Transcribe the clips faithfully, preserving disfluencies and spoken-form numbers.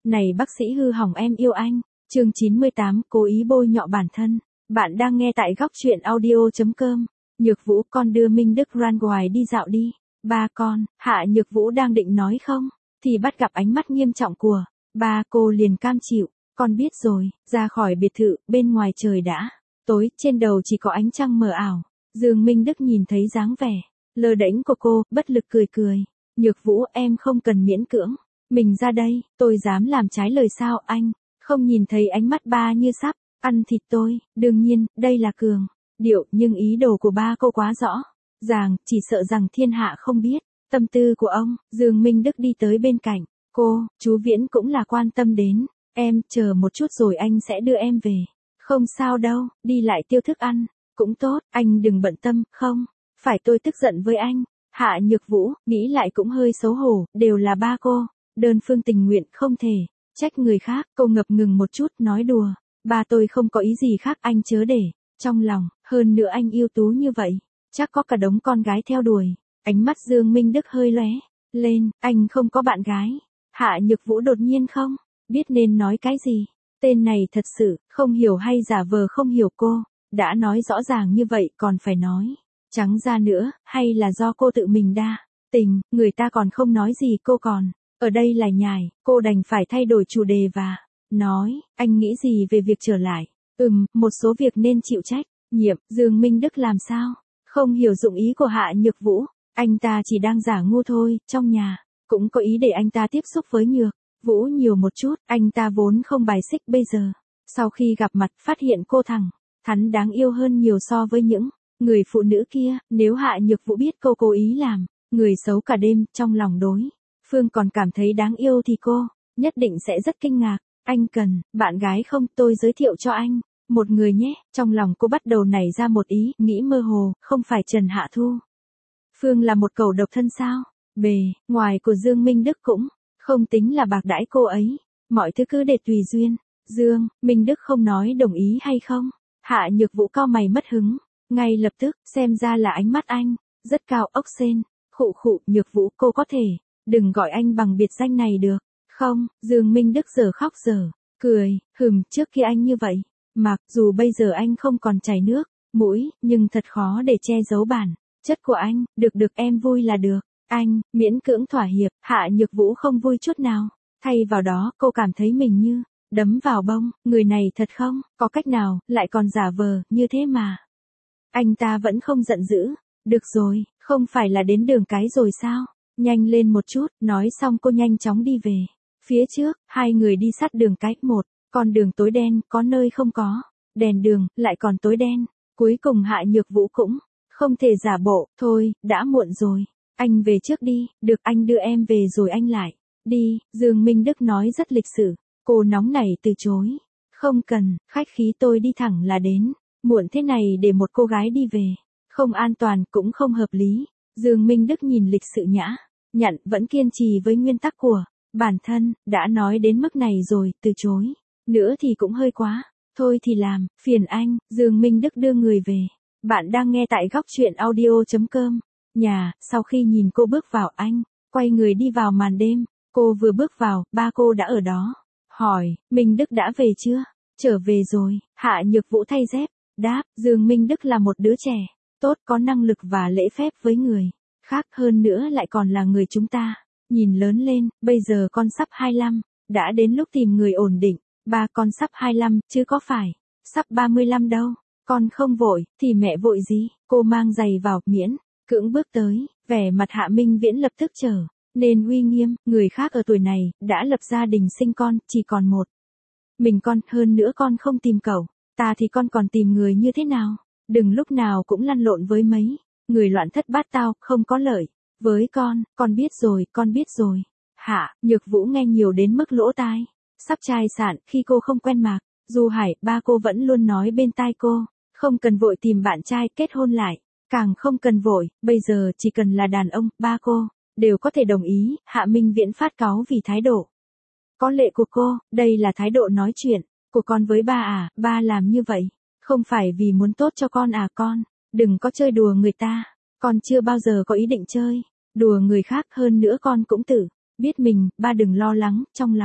Này bác sĩ hư hỏng em yêu anh. Chương chín mươi tám, cố ý bôi nhọ bản thân. Bạn đang nghe tại góc truyện audio chấm com. Nhược Vũ, con đưa Minh Đức ra ngoài đi dạo đi. Ba con, Hạ Nhược Vũ đang định nói không, thì bắt gặp ánh mắt nghiêm trọng của ba cô, liền cam chịu. Con biết rồi. Ra khỏi biệt thự, bên ngoài trời đã tối, trên đầu chỉ có ánh trăng mờ ảo. Dương Minh Đức nhìn thấy dáng vẻ lơ đễnh của cô, bất lực cười cười. Nhược Vũ, em không cần miễn cưỡng mình ra đây, tôi dám làm trái lời sao anh? Không nhìn thấy ánh mắt ba như sắp ăn thịt tôi. Đương nhiên, đây là cường điệu, nhưng ý đồ của ba cô quá rõ ràng, chỉ sợ rằng thiên hạ không biết tâm tư của ông. Dương Minh Đức đi tới bên cạnh cô, chú Viễn cũng là quan tâm đến em, chờ một chút rồi anh sẽ đưa em về. Không sao đâu, đi lại tiêu thức ăn cũng tốt, anh đừng bận tâm. Không phải tôi tức giận với anh. Hạ Nhược Vũ nghĩ lại cũng hơi xấu hổ, đều là ba cô đơn phương tình nguyện, không thể trách người khác. Cô ngập ngừng một chút, nói đùa, ba tôi không có ý gì khác, anh chớ để trong lòng. Hơn nữa anh ưu tú như vậy, chắc có cả đống con gái theo đuổi. Ánh mắt Dương Minh Đức hơi lóe lên. Anh không có bạn gái. Hạ Nhược Vũ đột nhiên không biết nên nói cái gì. Tên này thật sự không hiểu hay giả vờ không hiểu cô. Đã nói rõ ràng như vậy còn phải nói trắng ra nữa, hay là do cô tự mình đa tình, người ta còn không nói gì cô còn ở đây lại nhải. Cô đành phải thay đổi chủ đề và nói, anh nghĩ gì về việc trở lại? Ừm, một số việc nên chịu trách nhiệm. Dương Minh Đức làm sao không hiểu dụng ý của Hạ Nhược Vũ. Anh ta chỉ đang giả ngu thôi, trong nhà cũng có ý để anh ta tiếp xúc với Nhược Vũ nhiều một chút. Anh ta vốn không bài xích, bây giờ sau khi gặp mặt phát hiện cô thẳng thắn đáng yêu hơn nhiều so với những người phụ nữ kia. Nếu Hạ Nhược Vũ biết cô cố ý làm người xấu cả đêm, trong lòng đối phương còn cảm thấy đáng yêu thì cô nhất định sẽ rất kinh ngạc. Anh cần bạn gái không? Tôi giới thiệu cho anh một người nhé. Trong lòng cô bắt đầu nảy ra một ý nghĩ mơ hồ, không phải Trần Hạ Thu Phương là một cẩu độc thân sao? Bề ngoài của Dương Minh Đức cũng không tính là bạc đãi cô ấy, mọi thứ cứ để tùy duyên. Dương Minh Đức không nói đồng ý hay không. Hạ Nhược Vũ cau mày mất hứng ngay lập tức, xem ra là ánh mắt anh rất cao ốc sên. Khụ khụ, Nhược Vũ, cô có thể đừng gọi anh bằng biệt danh này được không? Dương Minh Đức giờ khóc giờ cười. Hừm, trước kia anh như vậy, mặc dù bây giờ anh không còn chảy nước mũi, nhưng thật khó để che giấu bản chất của anh. Được được, em vui là được. Anh miễn cưỡng thỏa hiệp. Hạ Nhược Vũ không vui chút nào, thay vào đó cô cảm thấy mình như đấm vào bông. Người này thật không có cách nào, lại còn giả vờ như thế mà. Anh ta vẫn không giận dữ. Được rồi, không phải là đến đường cái rồi sao? Nhanh lên một chút. Nói xong cô nhanh chóng đi về phía trước. Hai người đi sát đường cái. Một con đường tối đen, có nơi không có đèn đường, lại còn tối đen. Cuối cùng Hạ Nhược Vũ cũng không thể giả bộ. Thôi, đã muộn rồi, anh về trước đi. Được, anh đưa em về rồi anh lại đi. Dương Minh Đức nói rất lịch sự. Cô nóng nảy từ chối. Không cần, khách khí, tôi đi thẳng là đến. Muộn thế này để một cô gái đi về, không an toàn cũng không hợp lý. Dương Minh Đức nhìn lịch sự nhã nhặn, vẫn kiên trì với nguyên tắc của bản thân. Đã nói đến mức này rồi, từ chối nữa thì cũng hơi quá. Thôi thì làm phiền anh. Dương Minh Đức đưa người về. Bạn đang nghe tại góc truyện audio chấm com. Nhà, sau khi nhìn cô bước vào, anh quay người đi vào màn đêm. Cô vừa bước vào, ba cô đã ở đó. Hỏi, Minh Đức đã về chưa? Trở về rồi. Hạ Nhược Vũ thay dép đáp. Dương Minh Đức là một đứa trẻ tốt, có năng lực và lễ phép với người khác, hơn nữa lại còn là người chúng ta nhìn lớn lên. Bây giờ con sắp hai lăm, đã đến lúc tìm người ổn định. Ba con sắp hai lăm, chứ có phải sắp ba mươi lăm đâu. Con không vội, thì mẹ vội gì? Cô mang giày vào, miễn cưỡng bước tới. Vẻ mặt Hạ Minh Viễn lập tức trở nên uy nghiêm. Người khác ở tuổi này đã lập gia đình sinh con, chỉ còn một mình con, hơn nữa con không tìm cậu ta thì con còn tìm người như thế nào? Đừng lúc nào cũng lăn lộn với mấy người loạn thất bát tao, không có lợi với con. Con biết rồi, con biết rồi. Hạ Nhược Vũ nghe nhiều đến mức lỗ tai sắp chai sạn. Khi cô không quen Mạc Du Hải, ba cô vẫn luôn nói bên tai cô, không cần vội tìm bạn trai kết hôn lại, càng không cần vội, bây giờ chỉ cần là đàn ông, ba cô đều có thể đồng ý. Hạ Minh Viễn phát cáu vì thái độ có lệ của cô. Đây là thái độ nói chuyện của con với ba à? Ba làm như vậy không phải vì muốn tốt cho con à? Con đừng có chơi đùa người ta. Con chưa bao giờ có ý định chơi đùa người khác, hơn nữa con cũng tự biết mình. Ba đừng lo lắng, trong lòng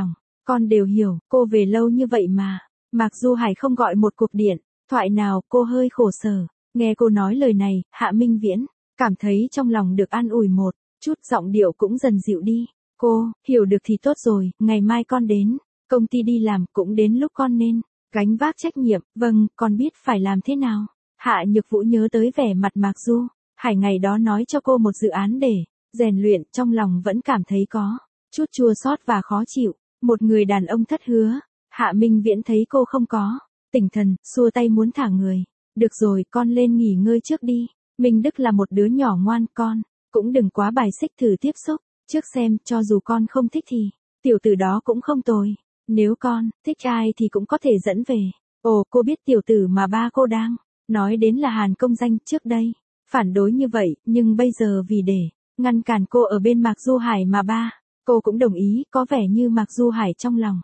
Con đều hiểu, cô về lâu như vậy mà. Mạc Du Hải không gọi một cuộc điện thoại nào, cô hơi khổ sở. Nghe cô nói lời này, Hạ Minh Viễn cảm thấy trong lòng được an ủi một chút, giọng điệu cũng dần dịu đi. Cô, hiểu được thì tốt rồi, ngày mai con đến công ty đi làm, cũng đến lúc con nên gánh vác trách nhiệm. Vâng, con biết phải làm thế nào. Hạ Nhược Vũ nhớ tới vẻ mặt Mạc Du Hải ngày đó nói cho cô một dự án để rèn luyện, trong lòng vẫn cảm thấy có chút chua xót và khó chịu. Một người đàn ông thất hứa. Hạ Minh Viễn thấy cô không có tỉnh thần, xua tay muốn thả người. Được rồi, con lên nghỉ ngơi trước đi. Minh Đức là một đứa nhỏ ngoan, con cũng đừng quá bài xích, thử tiếp xúc trước xem, cho dù con không thích thì tiểu tử đó cũng không tồi. Nếu con thích ai thì cũng có thể dẫn về. Ồ, cô biết tiểu tử mà ba cô đang nói đến là Hàn Công Danh. Trước đây phản đối như vậy, nhưng bây giờ vì để ngăn cản cô ở bên Mạc Du Hải mà ba cô cũng đồng ý. Có vẻ như Mạc Du Hải trong lòng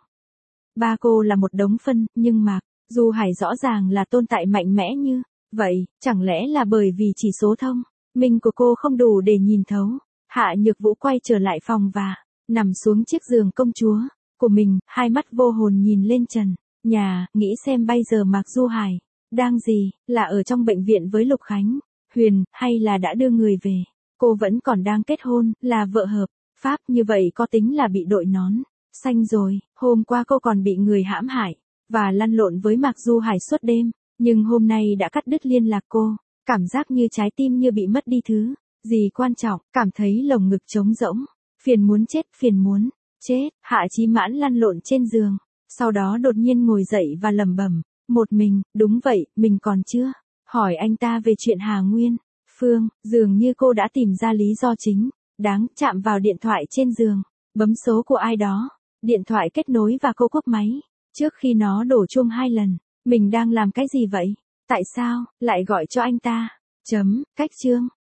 ba cô là một đống phân, nhưng Mạc Du Hải rõ ràng là tồn tại mạnh mẽ như vậy. Chẳng lẽ là bởi vì chỉ số thông minh của cô không đủ để nhìn thấu? Hạ Nhược Vũ quay trở lại phòng và nằm xuống chiếc giường công chúa của mình, hai mắt vô hồn nhìn lên trần nhà, nghĩ xem bây giờ Mạc Du Hải đang gì, là ở trong bệnh viện với Lục Khánh Huyền, hay là đã đưa người về. Cô vẫn còn đang kết hôn, là vợ hợp pháp, như vậy có tính là bị đội nón xanh rồi. Hôm qua cô còn bị người hãm hại và lăn lộn với Mạc Du Hải suốt đêm, nhưng hôm nay đã cắt đứt liên lạc. Cô cảm giác như trái tim như bị mất đi thứ gì quan trọng, cảm thấy lồng ngực trống rỗng, phiền muốn chết, phiền muốn chết. Hạ Chí Mãn lăn lộn trên giường, sau đó đột nhiên ngồi dậy và lẩm bẩm một mình. Đúng vậy, mình còn chưa hỏi anh ta về chuyện Hà Nguyên Phương. Dường như cô đã tìm ra lý do chính đáng. Chạm vào điện thoại trên giường, bấm số của ai đó. Điện thoại kết nối và cô cúp máy trước khi nó đổ chuông hai lần. Mình đang làm cái gì vậy? Tại sao lại gọi cho anh ta? Chấm, cách chương.